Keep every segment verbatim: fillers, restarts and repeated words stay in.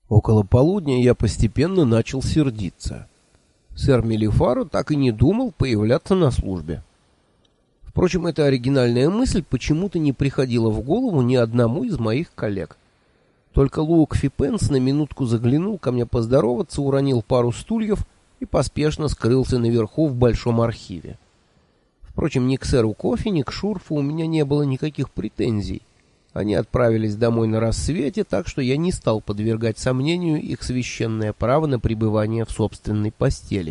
Около полудня я постепенно начал сердиться. Сэр Мелифаро так и не думал появляться на службе. Впрочем, эта оригинальная мысль почему-то не приходила в голову ни одному из моих коллег. Только Луок Фипенс на минутку заглянул ко мне поздороваться, уронил пару стульев и поспешно скрылся наверху в большом архиве. Впрочем, ни к сэру Кофи, ни к Шурфу у меня не было никаких претензий. Они отправились домой на рассвете, так что я не стал подвергать сомнению их священное право на пребывание в собственной постели.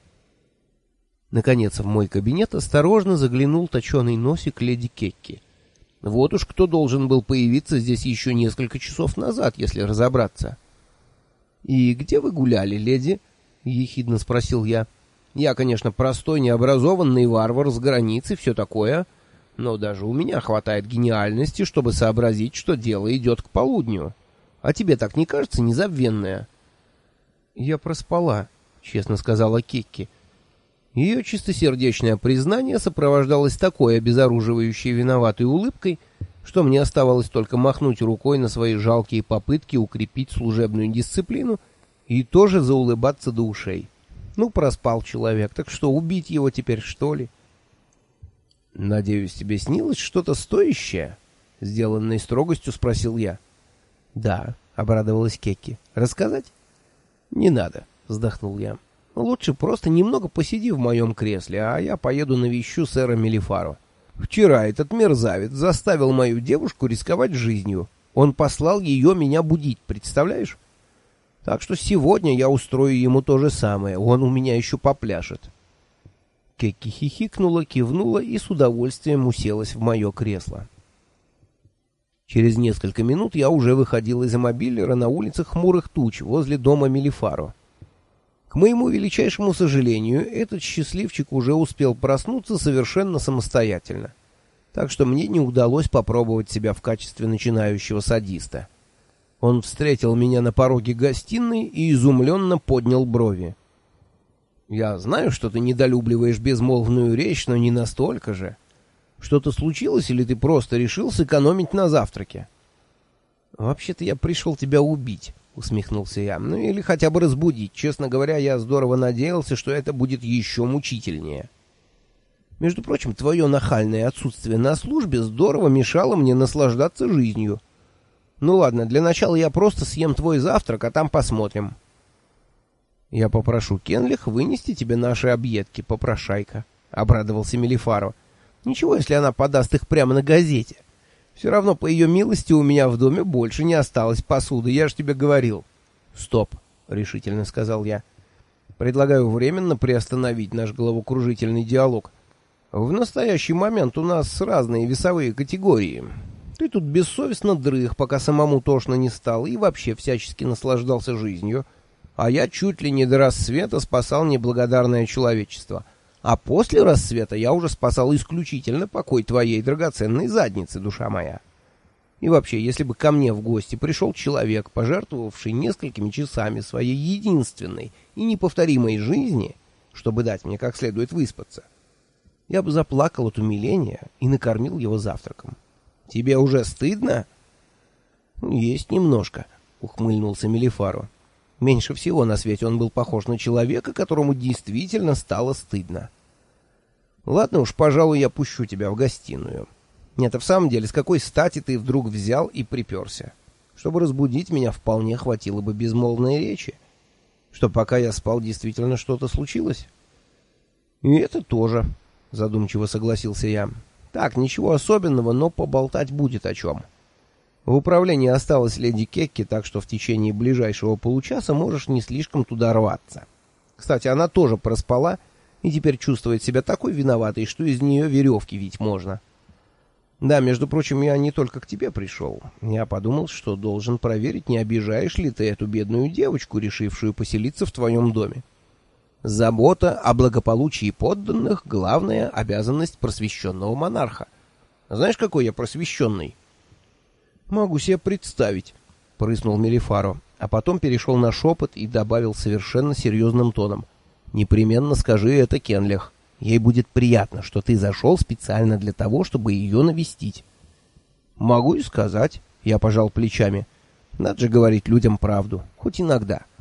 Наконец в мой кабинет осторожно заглянул точеный носик леди Кекки. Вот уж кто должен был появиться здесь еще несколько часов назад, если разобраться. «И где вы гуляли, леди?» — ехидно спросил я. «Я, конечно, простой, необразованный варвар с границы, все такое, но даже у меня хватает гениальности, чтобы сообразить, что дело идет к полудню. А тебе так не кажется, незабвенная?» «Я проспала», — честно сказала Кекки. Ее чистосердечное признание сопровождалось такой обезоруживающей виноватой улыбкой, что мне оставалось только махнуть рукой на свои жалкие попытки укрепить служебную дисциплину и тоже заулыбаться до ушей. Ну, проспал человек, так что, убить его теперь, что ли? «Надеюсь, тебе снилось что-то стоящее?» — сделанной строгостью спросил я. «Да», — обрадовалась Кекки. «Рассказать?» «Не надо», — вздохнул я. «Лучше просто немного посиди в моем кресле, а я поеду навещу сэра Мелифаро. Вчера этот мерзавец заставил мою девушку рисковать жизнью. Он послал ее меня будить, представляешь? Так что сегодня я устрою ему то же самое, он у меня еще попляшет». Кекки хихикнула, кивнула и с удовольствием уселась в мое кресло. Через несколько минут я уже выходил из мобилера на улицах хмурых туч возле дома Мелифаро. К моему величайшему сожалению, этот счастливчик уже успел проснуться совершенно самостоятельно, так что мне не удалось попробовать себя в качестве начинающего садиста. Он встретил меня на пороге гостиной и изумленно поднял брови. «Я знаю, что ты недолюбливаешь безмолвную речь, но не настолько же. Что-то случилось, или ты просто решил сэкономить на завтраке?» «Вообще-то я пришел тебя убить», — усмехнулся я. «Ну или хотя бы разбудить. Честно говоря, я здорово надеялся, что это будет еще мучительнее. Между прочим, твое нахальное отсутствие на службе здорово мешало мне наслаждаться жизнью. Ну ладно, для начала я просто съем твой завтрак, а там посмотрим». «Я попрошу Кенлих вынести тебе наши объедки, попрошайка», — обрадовался Мелифаро. «Ничего, если она подаст их прямо на газете. Все равно, по ее милости, у меня в доме больше не осталось посуды, я ж тебе говорил». «Стоп», — решительно сказал я. «Предлагаю временно приостановить наш головокружительный диалог. В настоящий момент у нас разные весовые категории. Ты тут бессовестно дрых, пока самому тошно не стало, и вообще всячески наслаждался жизнью. А я чуть ли не до рассвета спасал неблагодарное человечество. А после рассвета я уже спасал исключительно покой твоей драгоценной задницы, душа моя. И вообще, если бы ко мне в гости пришел человек, пожертвовавший несколькими часами своей единственной и неповторимой жизни, чтобы дать мне как следует выспаться, я бы заплакал от умиления и накормил его завтраком. Тебе уже стыдно?» «Есть немножко», — ухмыльнулся Мелифаро. Меньше всего на свете он был похож на человека, которому действительно стало стыдно. «Ладно уж, пожалуй, я пущу тебя в гостиную. Нет, а в самом деле, с какой стати ты вдруг взял и приперся? Чтобы разбудить меня, вполне хватило бы безмолвной речи. Что, пока я спал, действительно что-то случилось?» «И это тоже», — задумчиво согласился я. «Так, ничего особенного, но поболтать будет о чем. В управлении осталась леди Кекки, так что в течение ближайшего получаса можешь не слишком туда рваться. Кстати, она тоже проспала и теперь чувствует себя такой виноватой, что из нее веревки вить можно. Да, между прочим, я не только к тебе пришел. Я подумал, что должен проверить, не обижаешь ли ты эту бедную девочку, решившую поселиться в твоем доме. Забота о благополучии подданных — главная обязанность просвещенного монарха. Знаешь, какой я просвещенный?» «Могу себе представить», — прыснул Мелифаро, а потом перешел на шепот и добавил совершенно серьезным тоном. «Непременно скажи это Кенлих. Ей будет приятно, что ты зашел специально для того, чтобы ее навестить». «Могу и сказать», — я пожал плечами. «Надо же говорить людям правду, хоть хоть иногда.